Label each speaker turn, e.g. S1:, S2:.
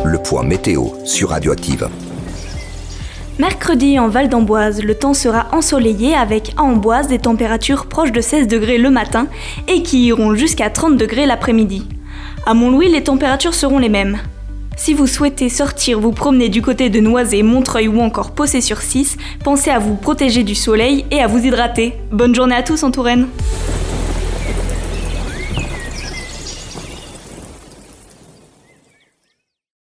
S1: le point météo sur Radioactive.
S2: Mercredi, en Val d'Amboise, le temps sera ensoleillé avec à Amboise des températures proches de 16 degrés le matin et qui iront jusqu'à 30 degrés l'après-midi. À Montlouis, les températures seront les mêmes. Si vous souhaitez sortir vous promener du côté de Noisy, Montreuil ou encore Possé-sur-Cisse, pensez à vous protéger du soleil et à vous hydrater. Bonne journée à tous en Touraine.